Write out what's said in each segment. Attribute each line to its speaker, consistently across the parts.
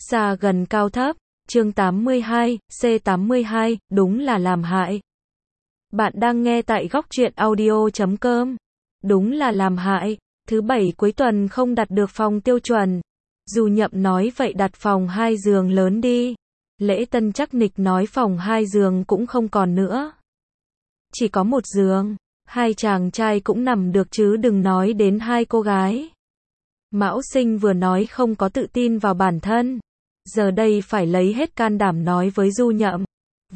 Speaker 1: Xa gần cao thấp, chương 82, C82, đúng là làm hại. Bạn đang nghe tại góc truyện audio.com. Đúng là làm hại. Thứ bảy cuối tuần không đặt được phòng tiêu chuẩn. Du Nhậm nói vậy đặt phòng 2 giường lớn đi. Lễ Tân chắc nịch nói phòng 2 giường cũng không còn nữa. Chỉ có 1 giường. 2 chàng trai cũng nằm được chứ đừng nói đến 2 cô gái. Mão Sinh vừa nói không có tự tin vào bản thân. Giờ đây phải lấy hết can đảm nói với Du Nhậm.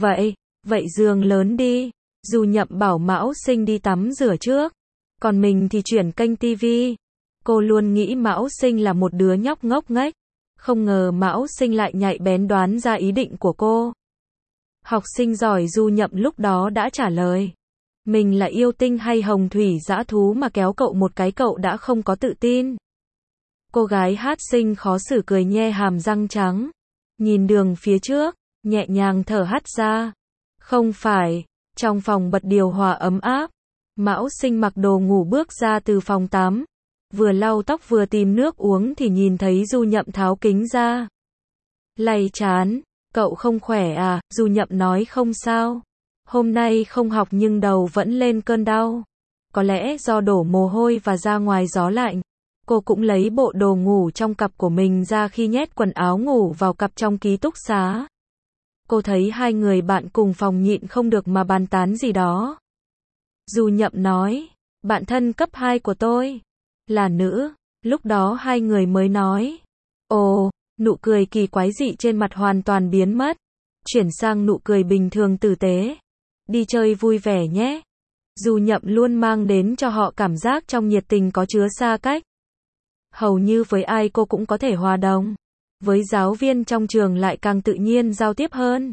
Speaker 1: Vậy giường lớn đi. Du Nhậm bảo Mão Sinh đi tắm rửa trước. Còn mình thì chuyển kênh tivi. Cô luôn nghĩ Mão Sinh là một đứa nhóc ngốc nghếch. Không ngờ Mão Sinh lại nhạy bén đoán ra ý định của cô. Học sinh giỏi Du Nhậm lúc đó đã trả lời. Mình là yêu tinh hay hồng thủy dã thú mà kéo cậu một cái cậu đã không có tự tin. Cô gái hát xinh khó xử cười nhe hàm răng trắng. Nhìn đường phía trước, nhẹ nhàng thở hắt ra. Không phải, trong phòng bật điều hòa ấm áp. Mão Sinh mặc đồ ngủ bước ra từ phòng tắm. Vừa lau tóc vừa tìm nước uống thì nhìn thấy Du Nhậm tháo kính ra. Lay chán, cậu không khỏe à? Du Nhậm nói không sao. Hôm nay không học nhưng đầu vẫn lên cơn đau. Có lẽ do đổ mồ hôi và ra ngoài gió lạnh. Cô cũng lấy bộ đồ ngủ trong cặp của mình ra khi nhét quần áo ngủ vào cặp trong ký túc xá. Cô thấy 2 người bạn cùng phòng nhịn không được mà bàn tán gì đó. Du Nhậm nói, bạn thân cấp 2 của tôi là nữ. Lúc đó 2 người mới nói. Ồ, nụ cười kỳ quái dị trên mặt hoàn toàn biến mất. Chuyển sang nụ cười bình thường tử tế. Đi chơi vui vẻ nhé. Du Nhậm luôn mang đến cho họ cảm giác trong nhiệt tình có chứa xa cách. Hầu như với ai cô cũng có thể hòa đồng. Với giáo viên trong trường lại càng tự nhiên giao tiếp hơn.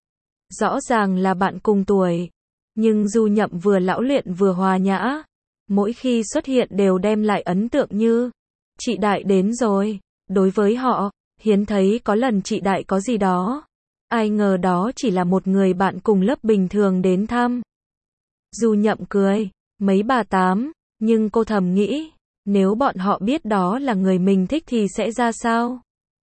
Speaker 1: Rõ ràng là bạn cùng tuổi. Nhưng Du Nhậm vừa lão luyện vừa hòa nhã. Mỗi khi xuất hiện đều đem lại ấn tượng như chị Đại đến rồi. Đối với họ, hiếm thấy có lần chị Đại có gì đó. Ai ngờ đó chỉ là một người bạn cùng lớp bình thường đến thăm. Du Nhậm cười, mấy bà tám, nhưng cô thầm nghĩ, nếu bọn họ biết đó là người mình thích thì sẽ ra sao?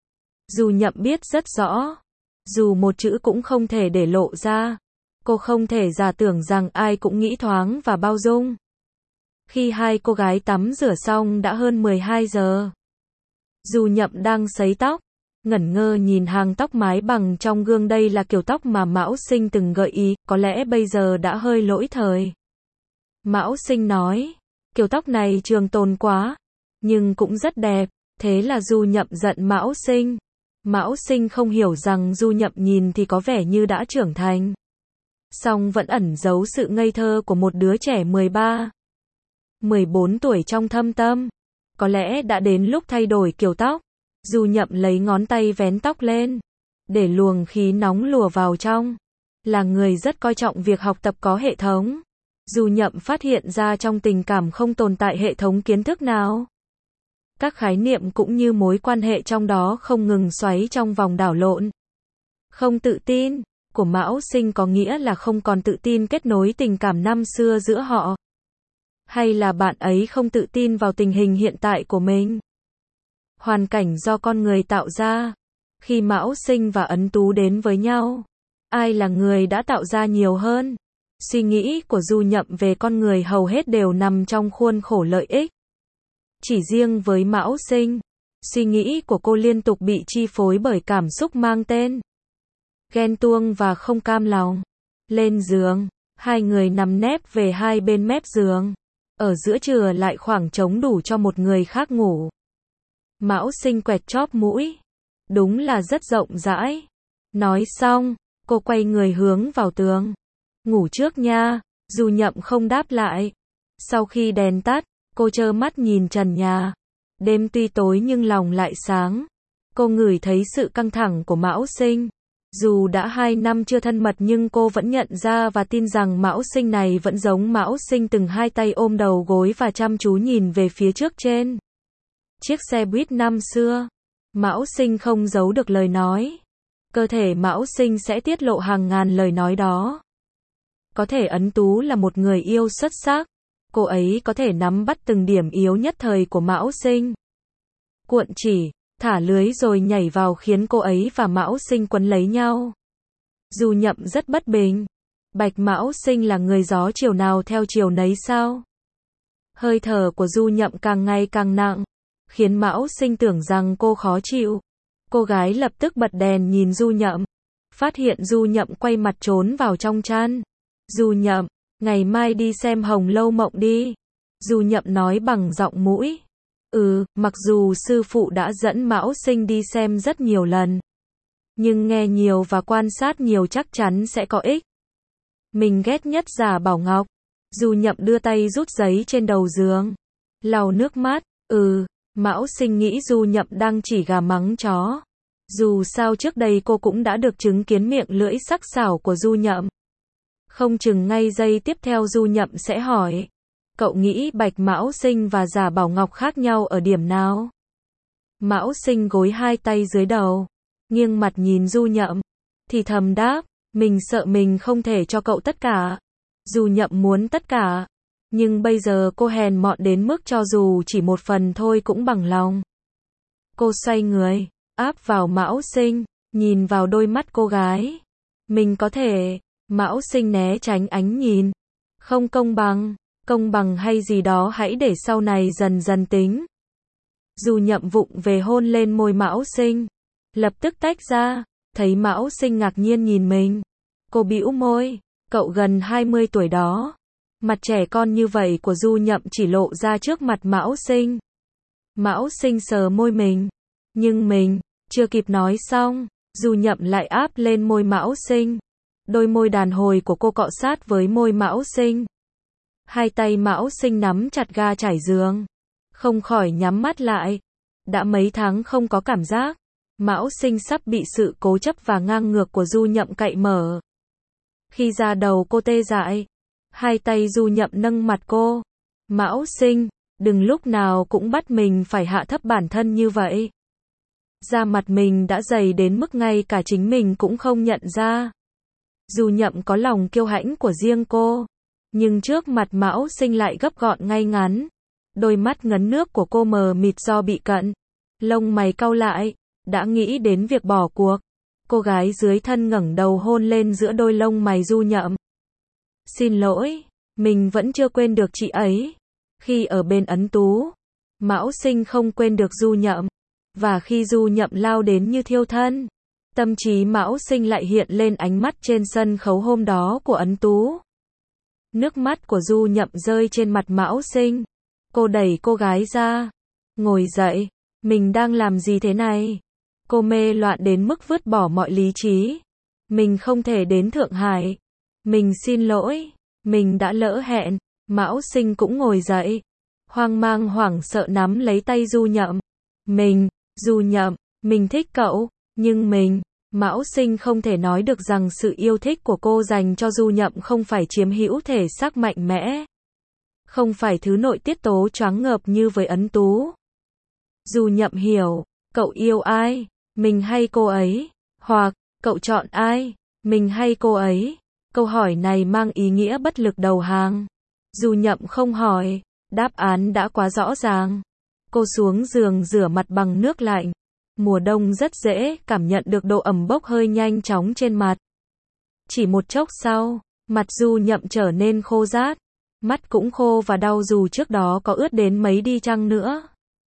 Speaker 1: Du Nhậm biết rất rõ, dù một chữ cũng không thể để lộ ra. Cô không thể giả tưởng rằng ai cũng nghĩ thoáng và bao dung. Khi 2 cô gái tắm rửa xong đã hơn 12 giờ. Du Nhậm đang sấy tóc, ngẩn ngơ nhìn hàng tóc mái bằng trong gương. Đây là kiểu tóc mà Mão Sinh từng gợi ý, có lẽ bây giờ đã hơi lỗi thời. Mão Sinh nói, kiểu tóc này trường tồn quá, nhưng cũng rất đẹp. Thế là Du Nhậm giận Mão Sinh. Mão Sinh không hiểu rằng Du Nhậm nhìn thì có vẻ như đã trưởng thành, song vẫn ẩn giấu sự ngây thơ của một đứa trẻ 13, 14 tuổi trong thâm tâm. Có lẽ đã đến lúc thay đổi kiểu tóc. Du Nhậm lấy ngón tay vén tóc lên, để luồng khí nóng lùa vào trong. Là người rất coi trọng việc học tập có hệ thống. Du Nhậm phát hiện ra trong tình cảm không tồn tại hệ thống kiến thức nào. Các khái niệm cũng như mối quan hệ trong đó không ngừng xoáy trong vòng đảo lộn. Không tự tin của Mão Sinh có nghĩa là không còn tự tin kết nối tình cảm năm xưa giữa họ. Hay là bạn ấy không tự tin vào tình hình hiện tại của mình? Hoàn cảnh do con người tạo ra. Khi Mão Sinh và Ấn Tú đến với nhau, ai là người đã tạo ra nhiều hơn? Suy nghĩ của Du Nhậm về con người hầu hết đều nằm trong khuôn khổ lợi ích. Chỉ riêng với Mão Sinh, suy nghĩ của cô liên tục bị chi phối bởi cảm xúc mang tên ghen tuông và không cam lòng. Lên giường, 2 người nằm nép về hai bên mép giường. Ở giữa chừa lại khoảng trống đủ cho một người khác ngủ. Mão Sinh quẹt chóp mũi. Đúng là rất rộng rãi. Nói xong, cô quay người hướng vào tường. Ngủ trước nha. Du Nhậm không đáp lại. Sau khi đèn tắt, cô trơ mắt nhìn trần nhà. Đêm tuy tối nhưng lòng lại sáng. Cô ngửi thấy sự căng thẳng của Mão Sinh. Dù đã 2 năm chưa thân mật nhưng cô vẫn nhận ra và tin rằng Mão Sinh này vẫn giống Mão Sinh từng 2 tay ôm đầu gối và chăm chú nhìn về phía trước trên chiếc xe buýt năm xưa. Mão Sinh không giấu được lời nói. Cơ thể Mão Sinh sẽ tiết lộ hàng ngàn lời nói đó. Có thể Ấn Tú là một người yêu xuất sắc. Cô ấy có thể nắm bắt từng điểm yếu nhất thời của Mão Sinh. Cuộn chỉ, thả lưới rồi nhảy vào khiến cô ấy và Mão Sinh quấn lấy nhau. Du Nhậm rất bất bình. Bạch Mão Sinh là người gió chiều nào theo chiều nấy sao? Hơi thở của Du Nhậm càng ngày càng nặng, khiến Mão Sinh tưởng rằng cô khó chịu. Cô gái lập tức bật đèn nhìn Du Nhậm, phát hiện Du Nhậm quay mặt trốn vào trong chăn. Du Nhậm, ngày mai đi xem Hồng Lâu Mộng đi. Du Nhậm nói bằng giọng mũi. Mặc dù sư phụ đã dẫn Mão Sinh đi xem rất nhiều lần, nhưng nghe nhiều và quan sát nhiều chắc chắn sẽ có ích. Mình ghét nhất Giả Bảo Ngọc. Du Nhậm đưa tay rút giấy trên đầu giường, lau nước mắt. Mão Sinh nghĩ Du Nhậm đang chỉ gà mắng chó. Dù sao trước đây cô cũng đã được chứng kiến miệng lưỡi sắc sảo của Du Nhậm. Không chừng ngay giây tiếp theo Du Nhậm sẽ hỏi, cậu nghĩ Bạch Mão Sinh và Giả Bảo Ngọc khác nhau ở điểm nào? Mão Sinh gối hai tay dưới đầu, nghiêng mặt nhìn Du Nhậm, thì thầm đáp, mình sợ mình không thể cho cậu tất cả. Du Nhậm muốn tất cả, nhưng bây giờ cô hèn mọn đến mức cho dù chỉ một phần thôi cũng bằng lòng. Cô xoay người, áp vào Mão Sinh, nhìn vào đôi mắt cô gái. Mình có thể. Mão Sinh né tránh ánh nhìn. Không công bằng hay gì đó hãy để sau này dần dần tính. Du Nhậm vụng về hôn lên môi Mão Sinh, lập tức tách ra, thấy Mão Sinh ngạc nhiên nhìn mình. Cô bĩu môi, cậu gần 20 tuổi đó. Mặt trẻ con như vậy của Du Nhậm chỉ lộ ra trước mặt Mão Sinh. Mão Sinh sờ môi mình, nhưng mình chưa kịp nói xong, Du Nhậm lại áp lên môi Mão Sinh. Đôi môi đàn hồi của cô cọ sát với môi Mão Sinh. Hai tay Mão Sinh nắm chặt ga trải giường, không khỏi nhắm mắt lại. Đã mấy tháng không có cảm giác, Mão Sinh sắp bị sự cố chấp và ngang ngược của Du Nhậm cậy mở. Khi da đầu cô tê dại, hai tay Du Nhậm nâng mặt cô. Mão Sinh, đừng lúc nào cũng bắt mình phải hạ thấp bản thân như vậy. Da mặt mình đã dày đến mức ngay cả chính mình cũng không nhận ra. Du Nhậm có lòng kiêu hãnh của riêng cô, nhưng trước mặt Mão Sinh lại gấp gọn ngay ngắn. Đôi mắt ngấn nước của cô mờ mịt do bị cận. Lông mày cau lại, đã nghĩ đến việc bỏ cuộc. Cô gái dưới thân ngẩng đầu hôn lên giữa đôi lông mày Du Nhậm. Xin lỗi, mình vẫn chưa quên được chị ấy. Khi ở bên Ấn Tú, Mão Sinh không quên được Du Nhậm. Và khi Du Nhậm lao đến như thiêu thân, tâm trí Mão Sinh lại hiện lên ánh mắt trên sân khấu hôm đó của Ấn Tú. Nước mắt của Du Nhậm rơi trên mặt Mão Sinh. Cô đẩy cô gái ra. Ngồi dậy, mình đang làm gì thế này? Cô mê loạn đến mức vứt bỏ mọi lý trí. Mình không thể đến Thượng Hải. Mình xin lỗi, mình đã lỡ hẹn. Mão Sinh cũng ngồi dậy, hoang mang hoảng sợ nắm lấy tay Du Nhậm. Du Nhậm, mình thích cậu, nhưng Mão Sinh không thể nói được rằng sự yêu thích của cô dành cho Du Nhậm không phải chiếm hữu thể xác mạnh mẽ. Không phải thứ nội tiết tố choáng ngợp như với Ấn Tú. Du Nhậm hiểu, cậu yêu ai, mình hay cô ấy, hoặc, cậu chọn ai, mình hay cô ấy. Câu hỏi này mang ý nghĩa bất lực đầu hàng. Du Nhậm không hỏi, đáp án đã quá rõ ràng. Cô xuống giường rửa mặt bằng nước lạnh. Mùa đông rất dễ cảm nhận được độ ẩm bốc hơi nhanh chóng trên mặt. Chỉ một chốc sau, mặt Du Nhậm trở nên khô rát. Mắt cũng khô và đau dù trước đó có ướt đến mấy đi chăng nữa.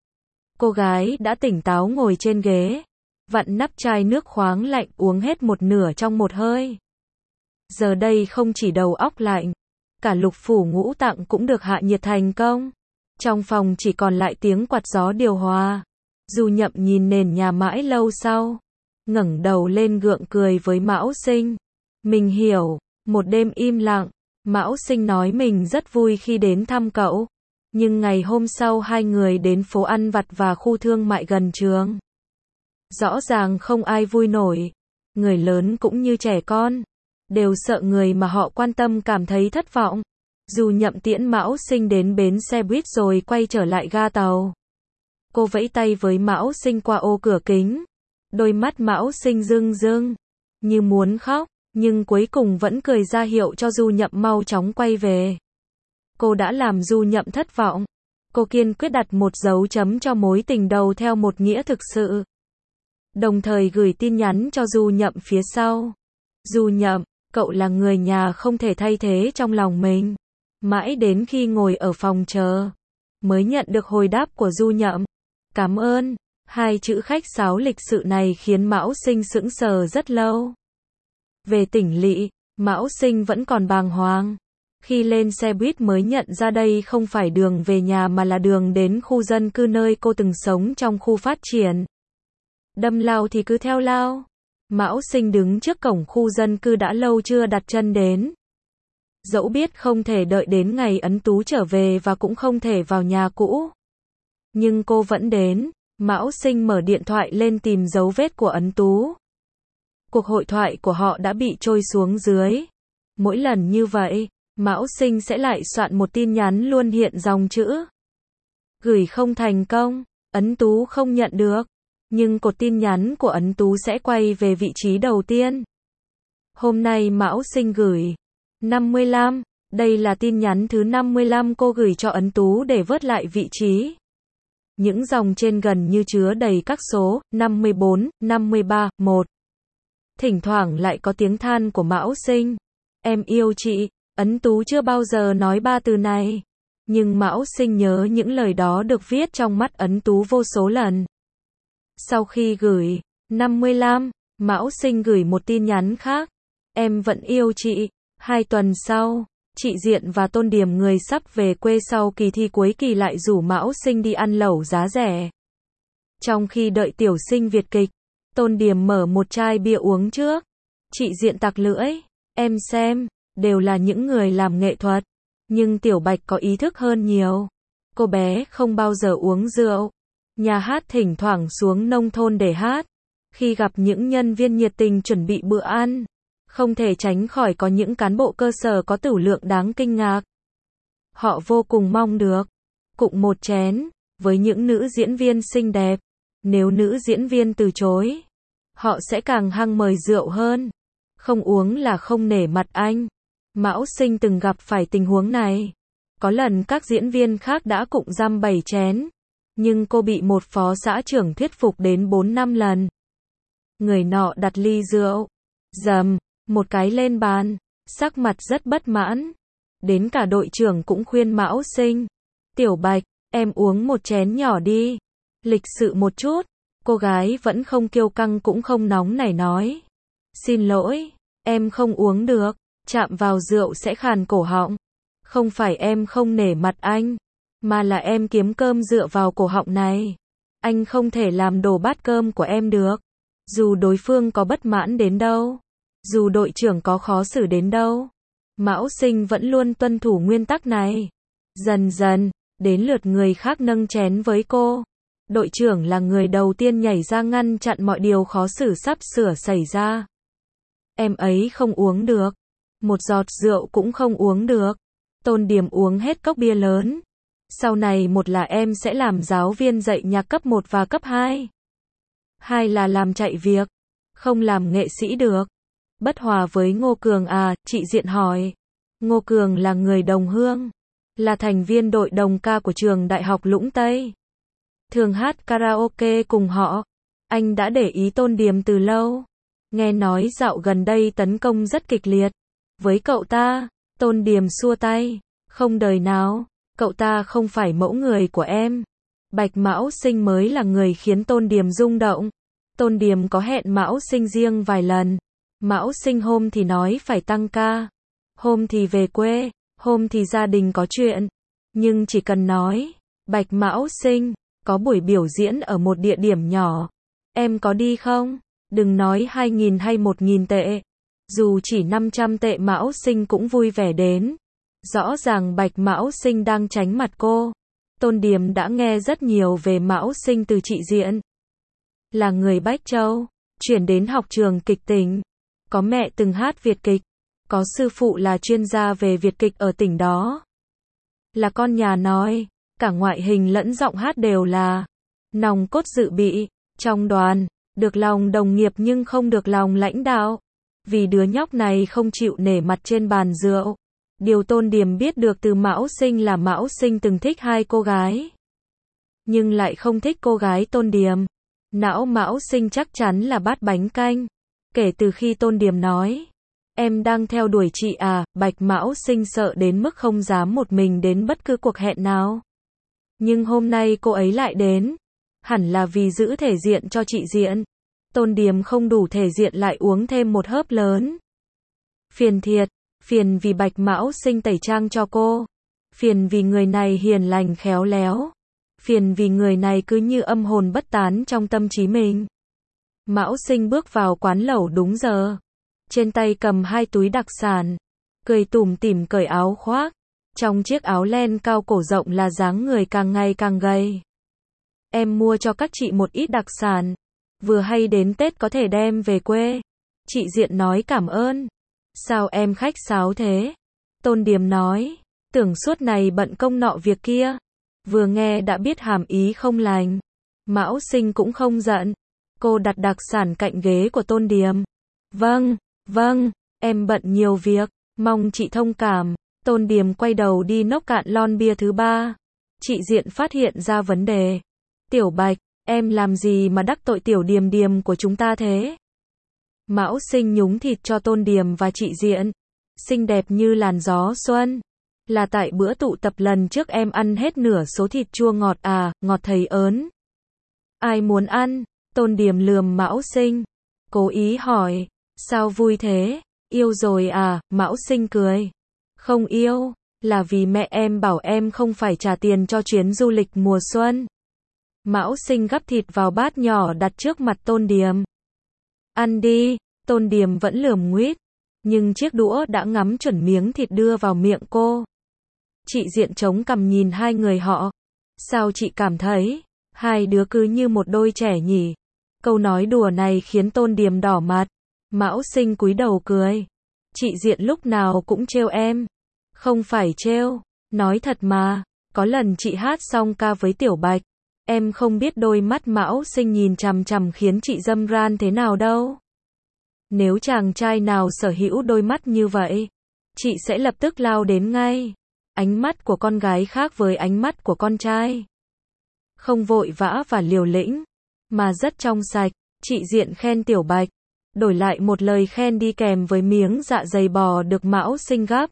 Speaker 1: Cô gái đã tỉnh táo ngồi trên ghế, vặn nắp chai nước khoáng lạnh uống hết một nửa trong một hơi. Giờ đây không chỉ đầu óc lạnh, cả lục phủ ngũ tạng cũng được hạ nhiệt thành công. Trong phòng chỉ còn lại tiếng quạt gió điều hòa. Du Nhậm nhìn nền nhà mãi lâu sau, ngẩng đầu lên gượng cười với Mão Sinh. Mình hiểu, một đêm im lặng, Mão Sinh nói mình rất vui khi đến thăm cậu. Nhưng ngày hôm sau hai người đến phố ăn vặt và khu thương mại gần trường. Rõ ràng không ai vui nổi. Người lớn cũng như trẻ con, đều sợ người mà họ quan tâm cảm thấy thất vọng. Du Nhậm tiễn Mão Sinh đến bến xe buýt rồi quay trở lại ga tàu. Cô vẫy tay với Mão Sinh qua ô cửa kính. Đôi mắt Mão Sinh rưng rưng, như muốn khóc, nhưng cuối cùng vẫn cười ra hiệu cho Du Nhậm mau chóng quay về. Cô đã làm Du Nhậm thất vọng. Cô kiên quyết đặt một dấu chấm cho mối tình đầu theo một nghĩa thực sự. Đồng thời gửi tin nhắn cho Du Nhậm phía sau. Du Nhậm, cậu là người nhà không thể thay thế trong lòng mình. Mãi đến khi ngồi ở phòng chờ, mới nhận được hồi đáp của Du Nhậm. Cảm ơn. Hai chữ khách sáo lịch sự này khiến Mão Sinh sững sờ rất lâu. Về tỉnh lỵ, Mão Sinh vẫn còn bàng hoàng. Khi lên xe buýt mới nhận ra đây không phải đường về nhà mà là đường đến khu dân cư nơi cô từng sống trong khu phát triển. Đâm lao thì cứ theo lao. Mão Sinh đứng trước cổng khu dân cư đã lâu chưa đặt chân đến. Dẫu biết không thể đợi đến ngày Ấn Tú trở về và cũng không thể vào nhà cũ. Nhưng cô vẫn đến. Mão Sinh mở điện thoại lên tìm dấu vết của Ấn Tú. Cuộc hội thoại của họ đã bị trôi xuống dưới. Mỗi lần như vậy, Mão Sinh sẽ lại soạn một tin nhắn luôn hiện dòng chữ. Gửi không thành công, Ấn Tú không nhận được. Nhưng cột tin nhắn của Ấn Tú sẽ quay về vị trí đầu tiên. Hôm nay Mão Sinh gửi 55, đây là tin nhắn thứ 55 cô gửi cho Ấn Tú để vớt lại vị trí. Những dòng trên gần như chứa đầy các số 54, 53, 1. Thỉnh thoảng lại có tiếng than của Mão Sinh. Em yêu chị. Ấn Tú chưa bao giờ nói ba từ này. Nhưng Mão Sinh nhớ những lời đó được viết trong mắt Ấn Tú vô số lần. Sau khi gửi 55, Mão Sinh gửi một tin nhắn khác. Em vẫn yêu chị. 2 tuần sau, chị Diện và Tôn Điềm người sắp về quê sau kỳ thi cuối kỳ lại rủ Mão Sinh đi ăn lẩu giá rẻ. Trong khi đợi tiểu sinh Việt kịch, Tôn Điềm mở một chai bia uống trước. Chị Diện tặc lưỡi. Em xem, đều là những người làm nghệ thuật. Nhưng Tiểu Bạch có ý thức hơn nhiều. Cô bé không bao giờ uống rượu. Nhà hát thỉnh thoảng xuống nông thôn để hát. Khi gặp những nhân viên nhiệt tình chuẩn bị bữa ăn, không thể tránh khỏi có những cán bộ cơ sở có tửu lượng đáng kinh ngạc. Họ vô cùng mong được cụng một chén với những nữ diễn viên xinh đẹp. Nếu nữ diễn viên từ chối, họ sẽ càng hăng mời rượu hơn. Không uống là không nể mặt anh. Mão Sinh từng gặp phải tình huống này. Có lần các diễn viên khác đã cụng răm 7 chén, nhưng cô bị một phó xã trưởng thuyết phục đến 4-5 lần. Người nọ đặt ly rượu, dầm một cái lên bàn, sắc mặt rất bất mãn. Đến cả đội trưởng cũng khuyên Mão Sinh. Tiểu Bạch, em uống một chén nhỏ đi. Lịch sự một chút. Cô gái vẫn không kiêu căng cũng không nóng nảy nói. Xin lỗi, em không uống được. Chạm vào rượu sẽ khàn cổ họng. Không phải em không nể mặt anh, mà là em kiếm cơm dựa vào cổ họng này. Anh không thể làm đổ bát cơm của em được. Dù đối phương có bất mãn đến đâu, dù đội trưởng có khó xử đến đâu, Mão Sinh vẫn luôn tuân thủ nguyên tắc này. Dần dần, đến lượt người khác nâng chén với cô. Đội trưởng là người đầu tiên nhảy ra ngăn chặn mọi điều khó xử sắp sửa xảy ra. Em ấy không uống được. Một giọt rượu cũng không uống được. Tôn Điềm uống hết cốc bia lớn. Sau này một là em sẽ làm giáo viên dạy nhạc cấp 1 và cấp 2. 2 là làm chạy việc. Không làm nghệ sĩ được. Bất hòa với Ngô Cường à, chị Diện hỏi. Ngô Cường là người đồng hương. Là thành viên đội đồng ca của trường Đại học Lũng Tây. Thường hát karaoke cùng họ. Anh đã để ý Tôn Điềm từ lâu. Nghe nói dạo gần đây tấn công rất kịch liệt với cậu ta. Tôn Điềm xua tay. Không đời nào, cậu ta không phải mẫu người của em. Bạch Mão Sinh mới là người khiến Tôn Điềm rung động. Tôn Điềm có hẹn Mão Sinh riêng vài lần. Mão Sinh hôm thì nói phải tăng ca, hôm thì về quê, hôm thì gia đình có chuyện. Nhưng chỉ cần nói, Bạch Mão Sinh, có buổi biểu diễn ở một địa điểm nhỏ. Em có đi không? Đừng nói 2.000 hay 1.000 tệ. Dù chỉ 500 tệ Mão Sinh cũng vui vẻ đến. Rõ ràng Bạch Mão Sinh đang tránh mặt cô. Tôn Điềm đã nghe rất nhiều về Mão Sinh từ chị Diện. Là người Bách Châu, chuyển đến học trường kịch tỉnh. Có mẹ từng hát Việt kịch. Có sư phụ là chuyên gia về Việt kịch ở tỉnh đó. Là con nhà nói, cả ngoại hình lẫn giọng hát đều là nòng cốt dự bị. Trong đoàn, được lòng đồng nghiệp nhưng không được lòng lãnh đạo. Vì đứa nhóc này không chịu nể mặt trên bàn rượu. Điều Tôn Điềm biết được từ Mão Sinh là Mão Sinh từng thích hai cô gái, nhưng lại không thích cô gái Tôn Điềm. Não Mão Sinh chắc chắn là bát bánh canh. Kể từ khi Tôn Điềm nói, em đang theo đuổi chị à, Bạch Mão Sinh sợ đến mức không dám một mình đến bất cứ cuộc hẹn nào. Nhưng hôm nay cô ấy lại đến, hẳn là vì giữ thể diện cho chị Diện. Tôn Điềm không đủ thể diện lại uống thêm một hớp lớn. Phiền thiệt, phiền vì Bạch Mão Sinh tẩy trang cho cô, phiền vì người này hiền lành khéo léo, phiền vì người này cứ như âm hồn bất tán trong tâm trí mình. Mão Sinh bước vào quán lẩu đúng giờ, trên tay cầm hai túi đặc sản, cười tủm tỉm cởi áo khoác, trong chiếc áo len cao cổ rộng là dáng người càng ngày càng gầy. Em mua cho các chị một ít đặc sản, vừa hay đến Tết có thể đem về quê. Chị Diện nói cảm ơn. Sao em khách sáo thế? Tôn Điềm nói, tưởng suốt này bận công nọ việc kia. Vừa nghe đã biết hàm ý không lành. Mão Sinh cũng không giận. Cô đặt đặc sản cạnh ghế của Tôn Điềm. Vâng, em bận nhiều việc, mong chị thông cảm. Tôn Điềm quay đầu đi nốc cạn lon bia thứ ba. Chị Diện phát hiện ra vấn đề. Tiểu Bạch, em làm gì mà đắc tội Tiểu Điềm Điềm của chúng ta thế? Mão Sinh nhúng thịt cho Tôn Điềm và chị Diện. Xinh đẹp như làn gió xuân. Là tại bữa tụ tập lần trước em ăn hết nửa số thịt chua ngọt à, ngọt thấy ớn. Ai muốn ăn? Tôn Điềm lườm Mão Sinh. Cố ý hỏi, sao vui thế? Yêu rồi à? Mão Sinh cười. Không yêu, là vì mẹ em bảo em không phải trả tiền cho chuyến du lịch mùa xuân. Mão Sinh gắp thịt vào bát nhỏ đặt trước mặt Tôn Điềm. Ăn đi, Tôn Điềm vẫn lườm nguýt, nhưng chiếc đũa đã ngắm chuẩn miếng thịt đưa vào miệng cô. Chị Diện chống cằm nhìn hai người họ. Sao chị cảm thấy, hai đứa cứ như một đôi trẻ nhỉ? Câu nói đùa này khiến Tôn Điềm đỏ mặt. Mão Sinh cúi đầu cười. Chị Diện lúc nào cũng trêu em. Không phải trêu, nói thật mà. Có lần chị hát xong ca với Tiểu Bạch, em không biết đôi mắt Mão Sinh nhìn chằm chằm khiến chị dâm ran thế nào đâu. Nếu chàng trai nào sở hữu đôi mắt như vậy, chị sẽ lập tức lao đến ngay. Ánh mắt của con gái khác với ánh mắt của con trai. Không vội vã và liều lĩnh, mà rất trong sạch. Chị Diện khen Tiểu Bạch, đổi lại một lời khen đi kèm với miếng dạ dày bò được Mão Sinh gắp.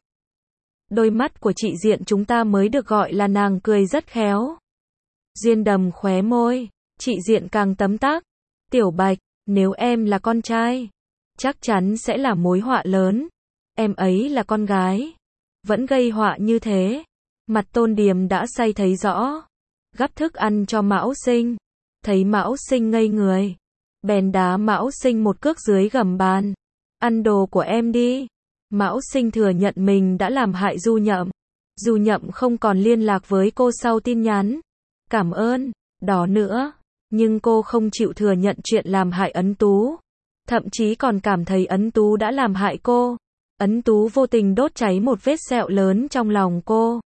Speaker 1: Đôi mắt của chị Diện chúng ta mới được gọi là nàng cười rất khéo. Duyên đầm khóe môi, chị Diện càng tấm tắc. Tiểu Bạch, nếu em là con trai, chắc chắn sẽ là mối họa lớn. Em ấy là con gái, vẫn gây họa như thế. Mặt Tôn Điềm đã say thấy rõ. Gắp thức ăn cho Mão Sinh. Thấy Mão Sinh ngây người, bèn đá Mão Sinh một cước dưới gầm bàn. Ăn đồ của em đi. Mão Sinh thừa nhận mình đã làm hại Du Nhậm. Du Nhậm không còn liên lạc với cô sau tin nhắn. Cảm ơn, đó nữa. Nhưng cô không chịu thừa nhận chuyện làm hại Ấn Tú. Thậm chí còn cảm thấy Ấn Tú đã làm hại cô. Ấn Tú vô tình đốt cháy một vết sẹo lớn trong lòng cô.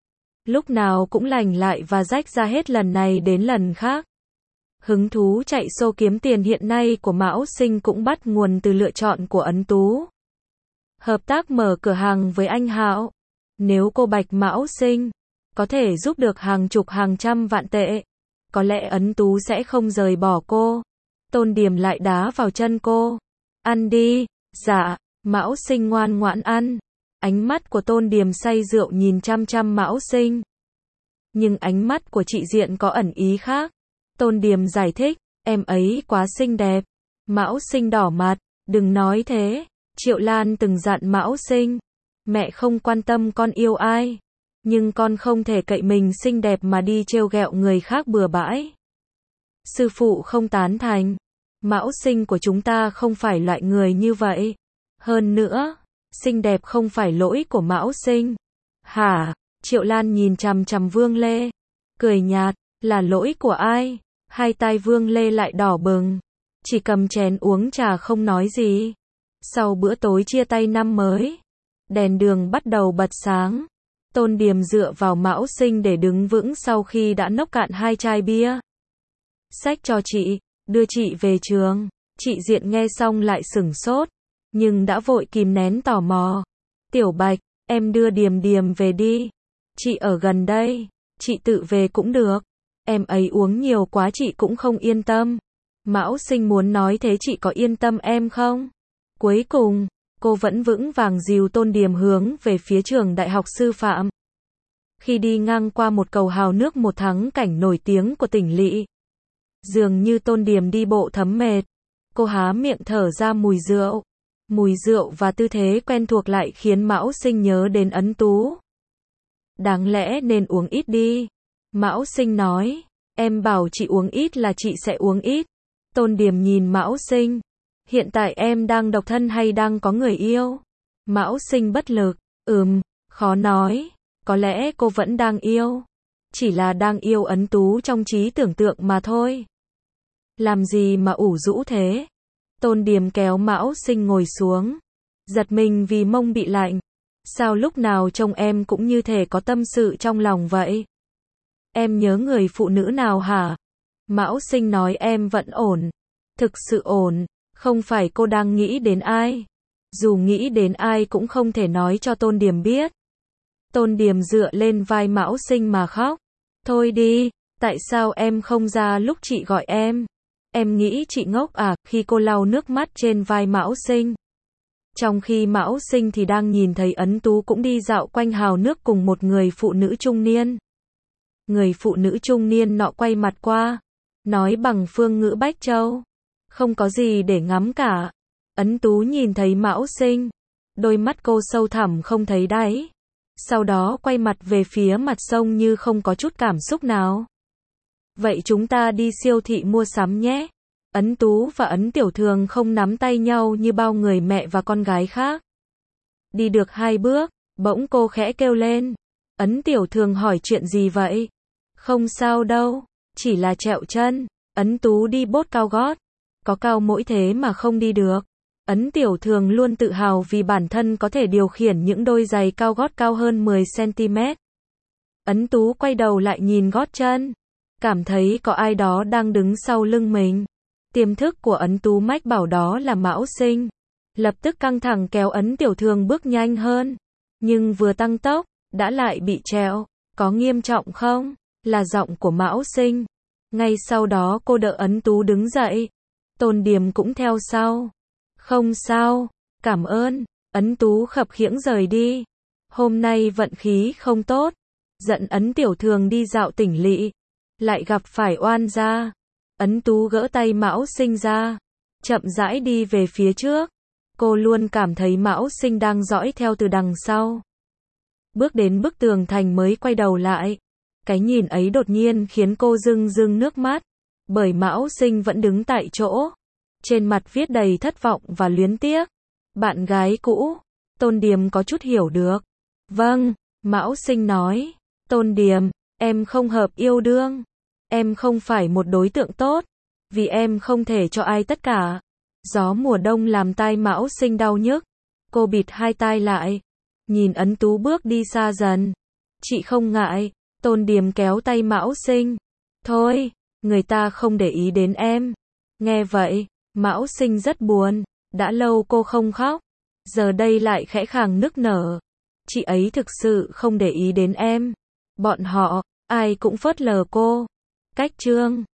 Speaker 1: Lúc nào cũng lành lại và rách ra hết lần này đến lần khác. Hứng thú chạy xô kiếm tiền hiện nay của Mão Sinh cũng bắt nguồn từ lựa chọn của Ấn Tú. Hợp tác mở cửa hàng với anh Hạo. Nếu cô Bạch Mão Sinh có thể giúp được hàng chục hàng trăm vạn tệ, có lẽ Ấn Tú sẽ không rời bỏ cô. Tôn Điềm lại đá vào chân cô. Ăn đi. Dạ. Mão Sinh ngoan ngoãn ăn. Ánh mắt của Tôn Điềm say rượu nhìn chăm chăm Mão Sinh. Nhưng ánh mắt của chị Diện có ẩn ý khác. Tôn Điềm giải thích, em ấy quá xinh đẹp. Mão Sinh đỏ mặt, đừng nói thế. Triệu Lan từng dặn Mão Sinh, mẹ không quan tâm con yêu ai, nhưng con không thể cậy mình xinh đẹp mà đi trêu ghẹo người khác bừa bãi. Sư phụ không tán thành. Mão Sinh của chúng ta không phải loại người như vậy. Hơn nữa, xinh đẹp không phải lỗi của Mão Sinh. Hả? Triệu Lan nhìn chằm chằm Vương Lê, cười nhạt, là lỗi của ai? Hai tai Vương Lê lại đỏ bừng, chỉ cầm chén uống trà không nói gì. Sau bữa tối chia tay năm mới, đèn đường bắt đầu bật sáng. Tôn Điềm dựa vào Mão Sinh để đứng vững sau khi đã nốc cạn hai chai bia. Xách cho chị, đưa chị về trường. Chị Diện nghe xong lại sửng sốt, nhưng đã vội kìm nén tò mò. Tiểu Bạch, em đưa Điềm Điềm về đi. Chị ở gần đây, chị tự về cũng được. Em ấy uống nhiều quá chị cũng không yên tâm. Mão Sinh muốn nói thế chị có yên tâm em không? Cuối cùng, cô vẫn vững vàng dìu Tôn Điềm hướng về phía trường đại học sư phạm. Khi đi ngang qua một cầu hào nước một thắng cảnh nổi tiếng của tỉnh lỵ, dường như Tôn Điềm đi bộ thấm mệt. Cô há miệng thở ra mùi rượu. Mùi rượu và tư thế quen thuộc lại khiến Mão Sinh nhớ đến Ấn Tú. Đáng lẽ nên uống ít đi. Mão Sinh nói, em bảo chị uống ít là chị sẽ uống ít. Tôn Điềm nhìn Mão Sinh, hiện tại em đang độc thân hay đang có người yêu? Mão Sinh bất lực, khó nói, có lẽ cô vẫn đang yêu. Chỉ là đang yêu Ấn Tú trong trí tưởng tượng mà thôi. Làm gì mà ủ rũ thế? Tôn Điềm kéo Mão Sinh ngồi xuống, giật mình vì mông bị lạnh. Sao lúc nào trông em cũng như thể có tâm sự trong lòng vậy? Em nhớ người phụ nữ nào hả? Mão Sinh nói em vẫn ổn. Thực sự ổn, không phải cô đang nghĩ đến ai. Dù nghĩ đến ai cũng không thể nói cho Tôn Điềm biết. Tôn Điềm dựa lên vai Mão Sinh mà khóc. Thôi đi, tại sao em không ra lúc chị gọi em? Em nghĩ chị ngốc à? Khi cô lau nước mắt trên vai Mão Sinh. Trong khi Mão Sinh thì đang nhìn thấy Ấn Tú cũng đi dạo quanh hào nước cùng một người phụ nữ trung niên. Người phụ nữ trung niên nọ quay mặt qua, nói bằng phương ngữ Bách Châu. Không có gì để ngắm cả. Ấn Tú nhìn thấy Mão Sinh, đôi mắt cô sâu thẳm không thấy đáy. Sau đó quay mặt về phía mặt sông như không có chút cảm xúc nào. Vậy chúng ta đi siêu thị mua sắm nhé. Ấn Tú và Ấn Tiểu Thường không nắm tay nhau như bao người mẹ và con gái khác. Đi được 2 bước, bỗng cô khẽ kêu lên. Ấn Tiểu Thường hỏi chuyện gì vậy? Không sao đâu, chỉ là trẹo chân. Ấn Tú đi bốt cao gót. Có cao mỗi thế mà không đi được. Ấn Tiểu Thường luôn tự hào vì bản thân có thể điều khiển những đôi giày cao gót cao hơn 10 cm. Ấn Tú quay đầu lại nhìn gót chân, cảm thấy có ai đó đang đứng sau lưng mình. Tiềm thức của Ấn Tú mách bảo đó là Mão Sinh. Lập tức căng thẳng kéo Ấn Tiểu Thường bước nhanh hơn. Nhưng vừa tăng tốc, đã lại bị trẹo. Có nghiêm trọng không? Là giọng của Mão Sinh. Ngay sau đó cô đỡ Ấn Tú đứng dậy. Tôn Điềm cũng theo sau. Không sao, cảm ơn. Ấn Tú khập khiễng rời đi. Hôm nay vận khí không tốt. Giận Ấn Tiểu Thường đi dạo tỉnh lỵ, lại gặp phải oan gia. Ấn Tú gỡ tay Mão Sinh ra, chậm rãi đi về phía trước. Cô luôn cảm thấy Mão Sinh đang dõi theo từ đằng sau. Bước đến bức tường thành mới quay đầu lại. Cái nhìn ấy đột nhiên khiến cô rưng rưng nước mắt, bởi Mão Sinh vẫn đứng tại chỗ. Trên mặt viết đầy thất vọng và luyến tiếc. Bạn gái cũ. Tôn Điềm có chút hiểu được. Vâng, Mão Sinh nói. Tôn Điềm, em không hợp yêu đương. Em không phải một đối tượng tốt. Vì em không thể cho ai tất cả. Gió mùa đông làm tai Mão Sinh đau nhức. Cô bịt hai tai lại. Nhìn Ấn Tú bước đi xa dần. Chị không ngại. Tôn Điềm kéo tay Mão Sinh. Thôi, người ta không để ý đến em. Nghe vậy, Mão Sinh rất buồn. Đã lâu cô không khóc. Giờ đây lại khẽ khàng nức nở. Chị ấy thực sự không để ý đến em. Bọn họ, ai cũng phớt lờ cô. Cách chương